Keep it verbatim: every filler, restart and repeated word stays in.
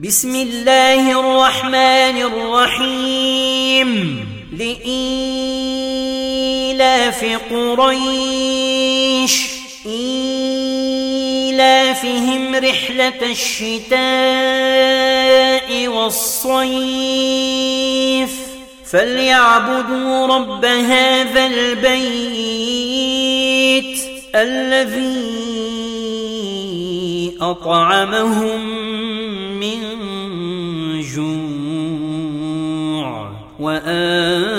بسم الله الرحمن الرحيم لإيلاف قريش إيلافهم رحلة الشتاء والصيف فليعبدوا رب هذا البيت الذي أطعمهم من جوع وآمنهم